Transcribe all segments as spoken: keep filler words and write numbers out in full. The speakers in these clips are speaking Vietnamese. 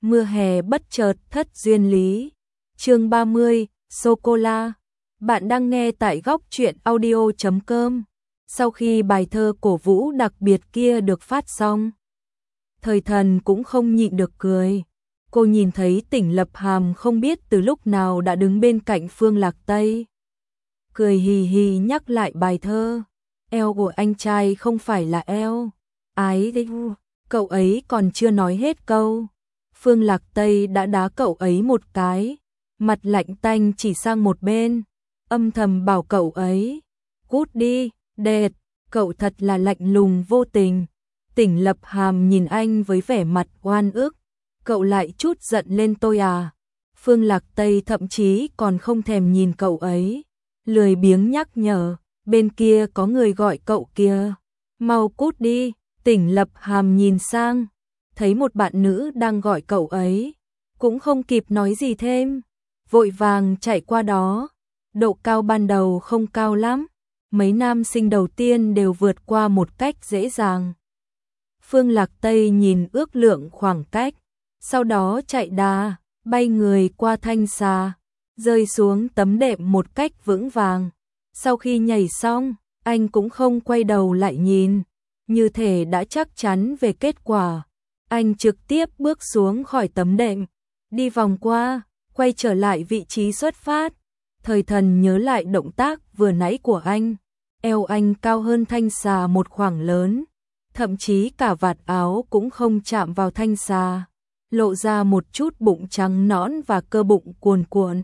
Mưa hè bất chợt thất duyên lý. Chương ba mươi, Sô-cô-la. Bạn đang nghe tại góc truyện audio chấm com. Sau khi bài thơ cổ vũ đặc biệt kia được phát xong, Thời Thần cũng không nhịn được cười. Cô nhìn thấy Tỉnh Lập Hàm không biết từ lúc nào đã đứng bên cạnh Phương Lạc Tây. Cười hì hì nhắc lại bài thơ. Eo của anh trai không phải là eo. Ái đấy, cậu ấy còn chưa nói hết câu. Phương Lạc Tây đã đá cậu ấy một cái. Mặt lạnh tanh chỉ sang một bên. Âm thầm bảo cậu ấy. Cút đi, đệt, cậu thật là lạnh lùng vô tình. Tỉnh Lập Hàm nhìn anh với vẻ mặt oan ức. Cậu lại chút giận lên tôi à? Phương Lạc Tây thậm chí còn không thèm nhìn cậu ấy. Lười biếng nhắc nhở, bên kia có người gọi cậu kia. Mau cút đi. Tỉnh Lập Hàm nhìn sang, thấy một bạn nữ đang gọi cậu ấy. Cũng không kịp nói gì thêm, vội vàng chạy qua đó. Độ cao ban đầu không cao lắm, mấy nam sinh đầu tiên đều vượt qua một cách dễ dàng. Phương Lạc Tây nhìn ước lượng khoảng cách, sau đó chạy đà, bay người qua thanh xà, rơi xuống tấm đệm một cách vững vàng. Sau khi nhảy xong, anh cũng không quay đầu lại nhìn, như thể đã chắc chắn về kết quả. Anh trực tiếp bước xuống khỏi tấm đệm, đi vòng qua, quay trở lại vị trí xuất phát. Thời Thần nhớ lại động tác vừa nãy của anh. Eo anh cao hơn thanh xà một khoảng lớn, thậm chí cả vạt áo cũng không chạm vào thanh xà, lộ ra một chút bụng trắng nõn và cơ bụng cuồn cuộn.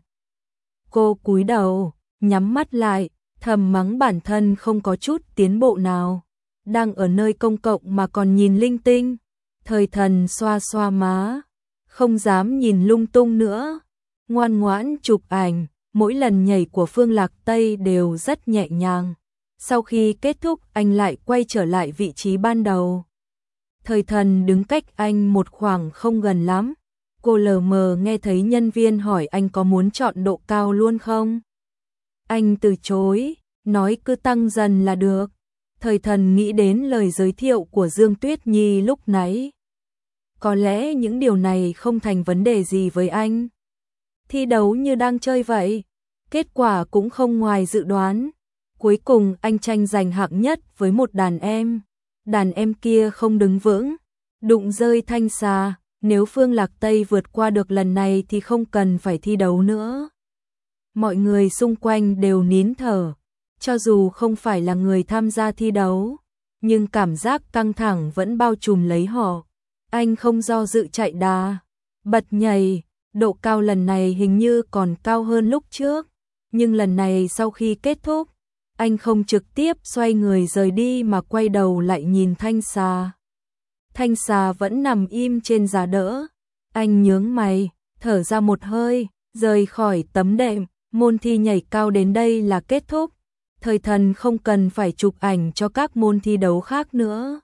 Cô cúi đầu, nhắm mắt lại, thầm mắng bản thân không có chút tiến bộ nào. Đang ở nơi công cộng mà còn nhìn linh tinh. Thời Thần xoa xoa má, không dám nhìn lung tung nữa, ngoan ngoãn chụp ảnh. Mỗi lần nhảy của Phương Lạc Tây đều rất nhẹ nhàng. Sau khi kết thúc anh lại quay trở lại vị trí ban đầu. Thời Thần đứng cách anh một khoảng không gần lắm. Cô lờ mờ nghe thấy nhân viên hỏi anh có muốn chọn độ cao luôn không. Anh từ chối, nói cứ tăng dần là được. Thời Thần nghĩ đến lời giới thiệu của Dương Tuyết Nhi lúc nãy. Có lẽ những điều này không thành vấn đề gì với anh. Thi đấu như đang chơi vậy. Kết quả cũng không ngoài dự đoán. Cuối cùng anh tranh giành hạng nhất với một đàn em. Đàn em kia không đứng vững, đụng rơi thanh xà. Nếu Phương Lạc Tây vượt qua được lần này thì không cần phải thi đấu nữa. Mọi người xung quanh đều nín thở. Cho dù không phải là người tham gia thi đấu, nhưng cảm giác căng thẳng vẫn bao trùm lấy họ. Anh không do dự chạy đà, bật nhảy. Độ cao lần này hình như còn cao hơn lúc trước. Nhưng lần này sau khi kết thúc, anh không trực tiếp xoay người rời đi mà quay đầu lại nhìn thanh xà. Thanh xà vẫn nằm im trên giá đỡ. Anh nhướng mày, thở ra một hơi, rời khỏi tấm đệm. Môn thi nhảy cao đến đây là kết thúc. Thời Thần không cần phải chụp ảnh cho các môn thi đấu khác nữa.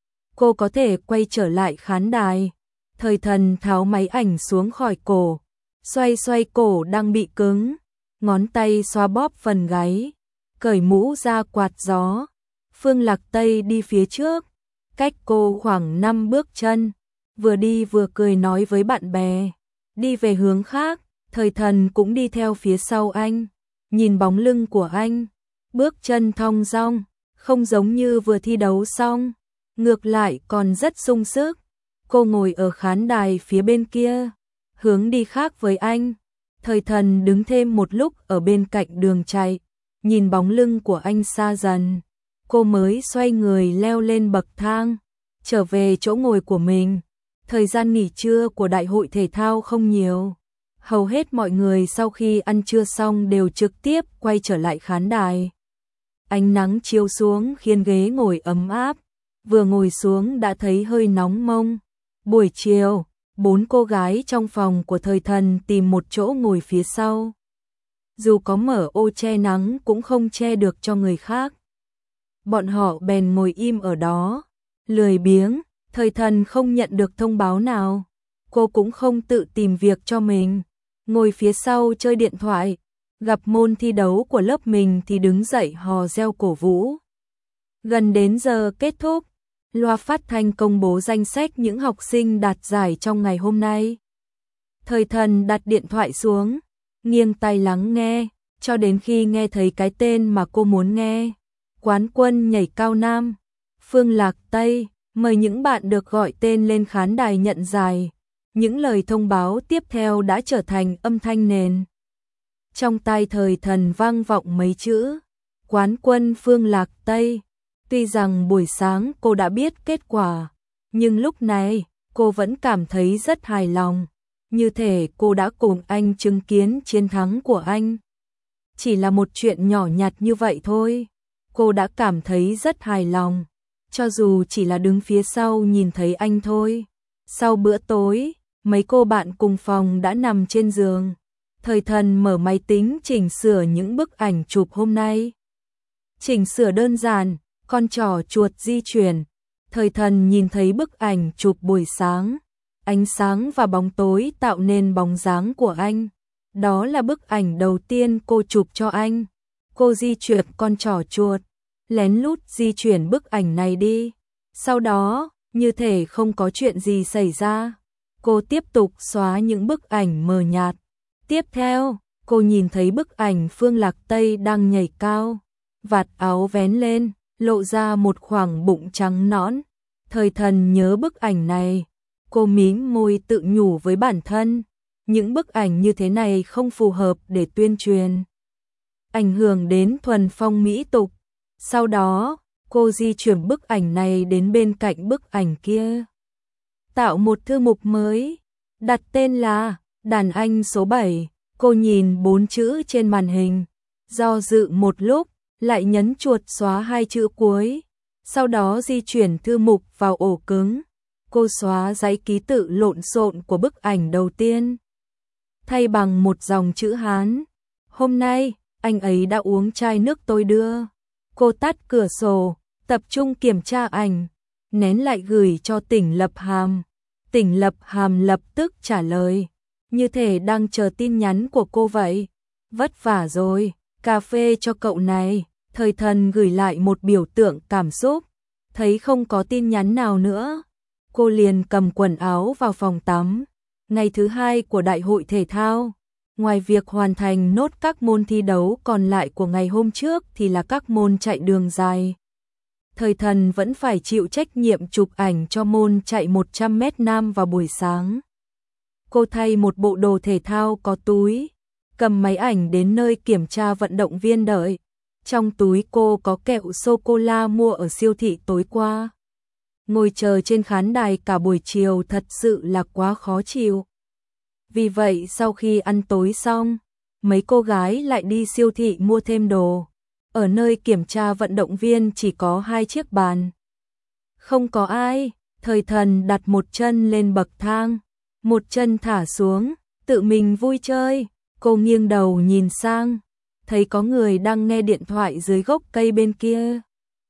Cô có thể quay trở lại khán đài. Thời Thần tháo máy ảnh xuống khỏi cổ, xoay xoay cổ đang bị cứng, ngón tay xoa bóp phần gáy, cởi mũ ra quạt gió. Phương Lạc Tây đi phía trước, cách cô khoảng năm bước chân, vừa đi vừa cười nói với bạn bè. Đi về hướng khác, Thời Thần cũng đi theo phía sau anh, nhìn bóng lưng của anh, bước chân thong dong, không giống như vừa thi đấu xong, ngược lại còn rất sung sức. Cô ngồi ở khán đài phía bên kia, hướng đi khác với anh. Thời Thần đứng thêm một lúc ở bên cạnh đường chạy, nhìn bóng lưng của anh xa dần. Cô mới xoay người leo lên bậc thang, trở về chỗ ngồi của mình. Thời gian nghỉ trưa của đại hội thể thao không nhiều. Hầu hết mọi người sau khi ăn trưa xong đều trực tiếp quay trở lại khán đài. Ánh nắng chiếu xuống khiến ghế ngồi ấm áp. Vừa ngồi xuống đã thấy hơi nóng mông. Buổi chiều, bốn cô gái trong phòng của Thời Thần tìm một chỗ ngồi phía sau. Dù có mở ô che nắng cũng không che được cho người khác. Bọn họ bèn ngồi im ở đó, lười biếng. Thời Thần không nhận được thông báo nào. Cô cũng không tự tìm việc cho mình, ngồi phía sau chơi điện thoại. Gặp môn thi đấu của lớp mình thì đứng dậy hò reo cổ vũ. Gần đến giờ kết thúc, loa phát thanh công bố danh sách những học sinh đạt giải trong ngày hôm nay. Thời Thần đặt điện thoại xuống, nghiêng tai lắng nghe, cho đến khi nghe thấy cái tên mà cô muốn nghe. Quán quân nhảy cao nam, Phương Lạc Tây, mời những bạn được gọi tên lên khán đài nhận giải. Những lời thông báo tiếp theo đã trở thành âm thanh nền. Trong tai Thời Thần vang vọng mấy chữ, quán quân Phương Lạc Tây. Tuy rằng buổi sáng cô đã biết kết quả, nhưng lúc này cô vẫn cảm thấy rất hài lòng. Như thể cô đã cùng anh chứng kiến chiến thắng của anh. Chỉ là một chuyện nhỏ nhặt như vậy thôi, cô đã cảm thấy rất hài lòng. Cho dù chỉ là đứng phía sau nhìn thấy anh thôi. Sau bữa tối, mấy cô bạn cùng phòng đã nằm trên giường. Thời Thần mở máy tính chỉnh sửa những bức ảnh chụp hôm nay. Chỉnh sửa đơn giản, con trỏ chuột di chuyển. Thời Thần nhìn thấy bức ảnh chụp buổi sáng. Ánh sáng và bóng tối tạo nên bóng dáng của anh. Đó là bức ảnh đầu tiên cô chụp cho anh. Cô di chuyển con trỏ chuột, lén lút di chuyển bức ảnh này đi. Sau đó, như thể không có chuyện gì xảy ra, cô tiếp tục xóa những bức ảnh mờ nhạt. Tiếp theo, cô nhìn thấy bức ảnh Phương Lạc Tây đang nhảy cao, vạt áo vén lên, lộ ra một khoảng bụng trắng nõn. Thời Thần nhớ bức ảnh này, cô mím môi tự nhủ với bản thân, những bức ảnh như thế này không phù hợp để tuyên truyền, ảnh hưởng đến thuần phong mỹ tục. Sau đó, cô di chuyển bức ảnh này đến bên cạnh bức ảnh kia. Tạo một thư mục mới, đặt tên là Đàn anh số bảy. Cô nhìn bốn chữ trên màn hình, do dự một lúc, lại nhấn chuột xóa hai chữ cuối. Sau đó di chuyển thư mục vào ổ cứng. Cô xóa dãy ký tự lộn xộn của bức ảnh đầu tiên, thay bằng một dòng chữ Hán. Hôm nay, anh ấy đã uống chai nước tôi đưa. Cô tắt cửa sổ, tập trung kiểm tra ảnh, nén lại gửi cho Tỉnh Lập Hàm. Tỉnh Lập Hàm lập tức trả lời, như thể đang chờ tin nhắn của cô vậy. Vất vả rồi, cà phê cho cậu này. Thời Thần gửi lại một biểu tượng cảm xúc. Thấy không có tin nhắn nào nữa, cô liền cầm quần áo vào phòng tắm. Ngày thứ hai của đại hội thể thao, ngoài việc hoàn thành nốt các môn thi đấu còn lại của ngày hôm trước thì là các môn chạy đường dài. Thời Thần vẫn phải chịu trách nhiệm chụp ảnh cho môn chạy một trăm mét nam vào buổi sáng. Cô thay một bộ đồ thể thao có túi, cầm máy ảnh đến nơi kiểm tra vận động viên đợi. Trong túi cô có kẹo sô-cô-la mua ở siêu thị tối qua. Ngồi chờ trên khán đài cả buổi chiều thật sự là quá khó chịu. Vì vậy sau khi ăn tối xong, mấy cô gái lại đi siêu thị mua thêm đồ. Ở nơi kiểm tra vận động viên chỉ có hai chiếc bàn. Không có ai, Thời Thần đặt một chân lên bậc thang, một chân thả xuống, tự mình vui chơi. Cô nghiêng đầu nhìn sang, thấy có người đang nghe điện thoại dưới gốc cây bên kia.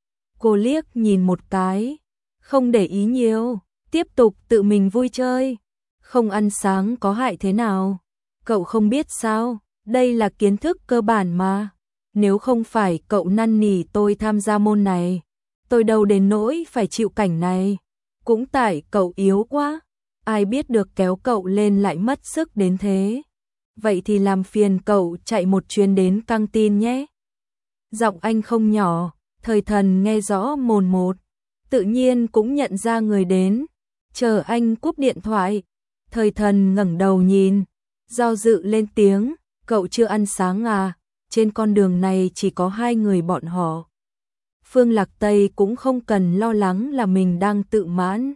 Cô liếc nhìn một cái, không để ý nhiều, tiếp tục tự mình vui chơi. Không ăn sáng có hại thế nào? Cậu không biết sao? Đây là kiến thức cơ bản mà. Nếu không phải cậu năn nỉ tôi tham gia môn này, tôi đâu đến nỗi phải chịu cảnh này. Cũng tại cậu yếu quá, ai biết được kéo cậu lên lại mất sức đến thế. Vậy thì làm phiền cậu chạy một chuyến đến căng tin nhé. Giọng anh không nhỏ, Thời Thần nghe rõ mồn một, tự nhiên cũng nhận ra người đến. Chờ anh cúp điện thoại, Thời Thần ngẩng đầu nhìn, do dự lên tiếng, cậu chưa ăn sáng à? Trên con đường này chỉ có hai người bọn họ. Phương Lạc Tây cũng không cần lo lắng là mình đang tự mãn.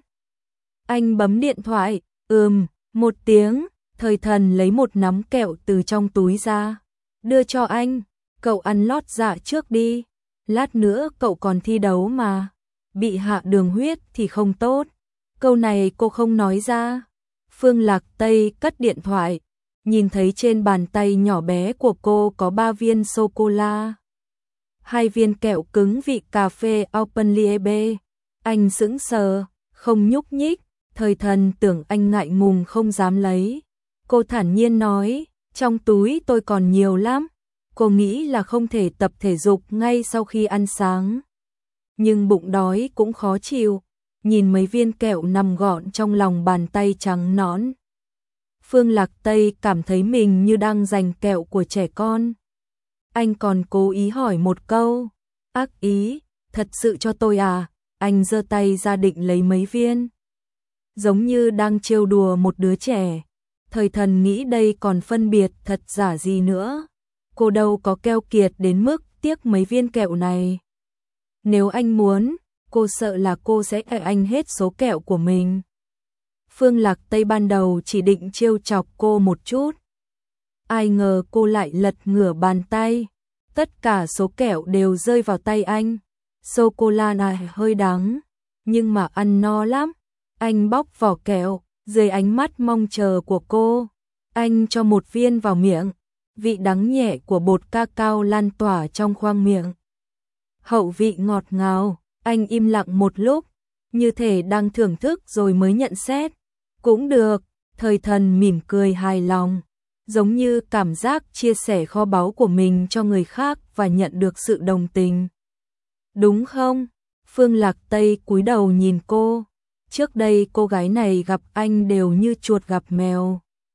Anh bấm điện thoại, ừm, một tiếng. Thời Thần lấy một nắm kẹo từ trong túi ra, đưa cho anh, cậu ăn lót dạ trước đi, lát nữa cậu còn thi đấu mà, bị hạ đường huyết thì không tốt. Câu này cô không nói ra. Phương Lạc Tây cất điện thoại, nhìn thấy trên bàn tay nhỏ bé của cô có ba viên sô-cô-la, hai viên kẹo cứng vị cà phê Alpenliebe. Anh sững sờ, không nhúc nhích. Thời Thần tưởng anh ngại ngùng không dám lấy. Cô thản nhiên nói, trong túi tôi còn nhiều lắm. Cô nghĩ là không thể tập thể dục ngay sau khi ăn sáng, nhưng bụng đói cũng khó chịu. nhìn mấy viên kẹo nằm gọn trong lòng bàn tay trắng nõn. Phương Lạc Tây cảm thấy mình như đang giành kẹo của trẻ con. Anh còn cố ý hỏi một câu, ác ý, thật sự cho tôi à? Anh giơ tay ra định lấy mấy viên. Giống như đang trêu đùa một đứa trẻ. Thời Thần nghĩ đây còn phân biệt thật giả gì nữa. Cô đâu có keo kiệt đến mức tiếc mấy viên kẹo này. Nếu anh muốn, cô sợ là cô sẽ ép anh hết số kẹo của mình. Phương Lạc Tây ban đầu chỉ định trêu chọc cô một chút. Ai ngờ cô lại lật ngửa bàn tay. Tất cả số kẹo đều rơi vào tay anh. Sô-cô-la này hơi đắng, nhưng mà ăn no lắm. Anh bóc vỏ kẹo, dưới ánh mắt mong chờ của cô. Anh cho một viên vào miệng. Vị đắng nhẹ của bột cacao lan tỏa trong khoang miệng. Hậu vị ngọt ngào, anh im lặng một lúc, như thể đang thưởng thức rồi mới nhận xét. Cũng được, Thời Thần mỉm cười hài lòng, giống như cảm giác chia sẻ kho báu của mình cho người khác và nhận được sự đồng tình. Đúng không? Phương Lạc Tây cúi đầu nhìn cô. Trước đây cô gái này gặp anh đều như chuột gặp mèo.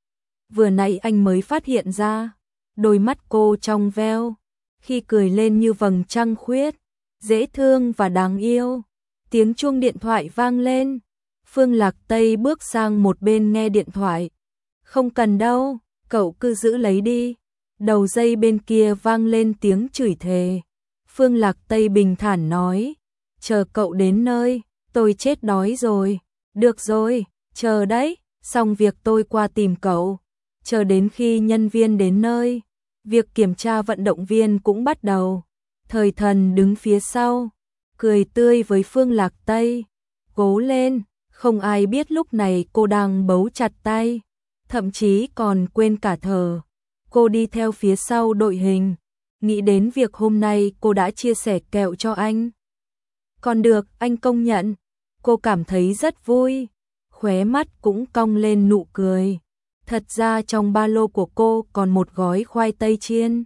Vừa nãy anh mới phát hiện ra, đôi mắt cô trong veo, khi cười lên như vầng trăng khuyết, dễ thương và đáng yêu. Tiếng chuông điện thoại vang lên. Phương Lạc Tây bước sang một bên nghe điện thoại. Không cần đâu, cậu cứ giữ lấy đi. Đầu dây bên kia vang lên tiếng chửi thề. Phương Lạc Tây bình thản nói, chờ cậu đến nơi, tôi chết đói rồi. Được rồi, chờ đấy, xong việc tôi qua tìm cậu. Chờ đến khi nhân viên đến nơi, việc kiểm tra vận động viên cũng bắt đầu. Thời Thần đứng phía sau, cười tươi với Phương Lạc Tây. Cố lên, không ai biết lúc này cô đang bấu chặt tay, thậm chí còn quên cả thở. Cô đi theo phía sau đội hình, nghĩ đến việc hôm nay cô đã chia sẻ kẹo cho anh. Còn được, anh công nhận. Cô cảm thấy rất vui, khóe mắt cũng cong lên nụ cười. Thật ra trong ba lô của cô còn một gói khoai tây chiên.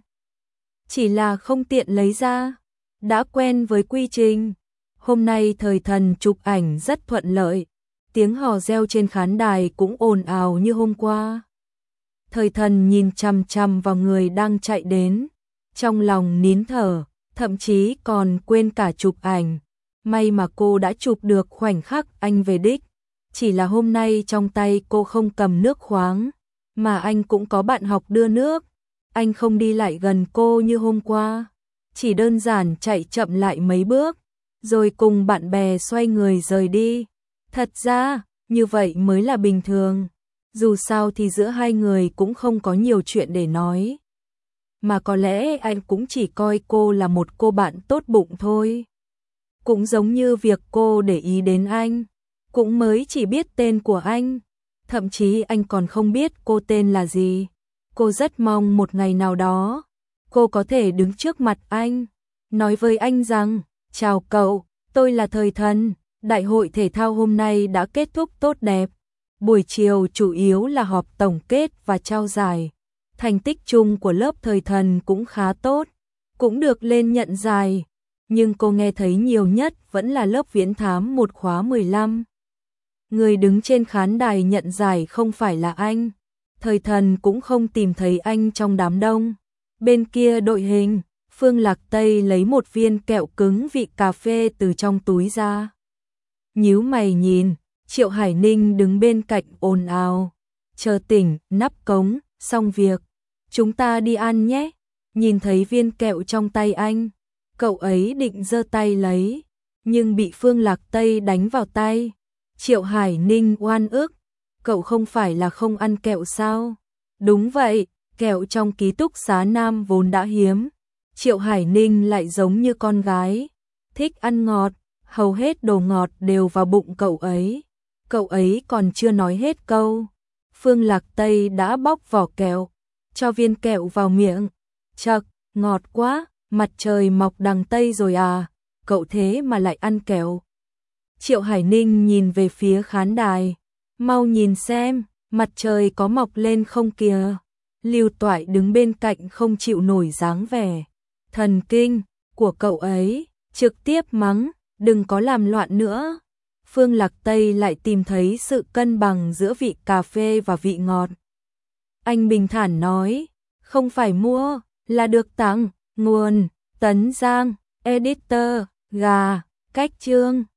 Chỉ là không tiện lấy ra. Đã quen với quy trình. Hôm nay Thời Thần chụp ảnh rất thuận lợi. Tiếng hò reo trên khán đài cũng ồn ào như hôm qua. Thời Thần nhìn chằm chằm vào người đang chạy đến. Trong lòng nín thở, thậm chí còn quên cả chụp ảnh. May mà cô đã chụp được khoảnh khắc anh về đích. Chỉ là hôm nay trong tay cô không cầm nước khoáng, mà anh cũng có bạn học đưa nước. Anh không đi lại gần cô như hôm qua, chỉ đơn giản chạy chậm lại mấy bước, rồi cùng bạn bè xoay người rời đi. Thật ra, như vậy mới là bình thường. Dù sao thì giữa hai người cũng không có nhiều chuyện để nói. Mà có lẽ anh cũng chỉ coi cô là một cô bạn tốt bụng thôi. Cũng giống như việc cô để ý đến anh, cũng mới chỉ biết tên của anh. Thậm chí anh còn không biết cô tên là gì. Cô rất mong một ngày nào đó, cô có thể đứng trước mặt anh, nói với anh rằng, chào cậu, tôi là Thời Thần, đại hội thể thao hôm nay đã kết thúc tốt đẹp. Buổi chiều chủ yếu là họp tổng kết và trao giải. Thành tích chung của lớp Thời Thần cũng khá tốt, cũng được lên nhận giải. Nhưng cô nghe thấy nhiều nhất vẫn là lớp viễn thám một khóa mười lăm. Người đứng trên khán đài nhận giải không phải là anh. Thời Thần cũng không tìm thấy anh trong đám đông. Bên kia đội hình, Phương Lạc Tây lấy một viên kẹo cứng vị cà phê từ trong túi ra. Nhíu mày nhìn, Triệu Hải Ninh đứng bên cạnh ồn ào. Chờ tỉnh, nắp cống, xong việc. Chúng ta đi ăn nhé. Nhìn thấy viên kẹo trong tay anh, cậu ấy định giơ tay lấy, nhưng bị Phương Lạc Tây đánh vào tay. Triệu Hải Ninh oan ức, cậu không phải là không ăn kẹo sao? Đúng vậy, kẹo trong ký túc xá nam vốn đã hiếm. Triệu Hải Ninh lại giống như con gái, thích ăn ngọt, hầu hết đồ ngọt đều vào bụng cậu ấy. Cậu ấy còn chưa nói hết câu, Phương Lạc Tây đã bóc vỏ kẹo, cho viên kẹo vào miệng. Chậc, ngọt quá, mặt trời mọc đằng Tây rồi à, cậu thế mà lại ăn kẹo. Triệu Hải Ninh nhìn về phía khán đài, mau nhìn xem, mặt trời có mọc lên không kìa. Lưu Toại đứng bên cạnh không chịu nổi dáng vẻ thần kinh của cậu ấy, trực tiếp mắng, đừng có làm loạn nữa. Phương Lạc Tây lại tìm thấy sự cân bằng giữa vị cà phê và vị ngọt. Anh bình thản nói, không phải mua, là được tặng. Nguồn: Tấn Giang, editor: Gà, Cách Chương.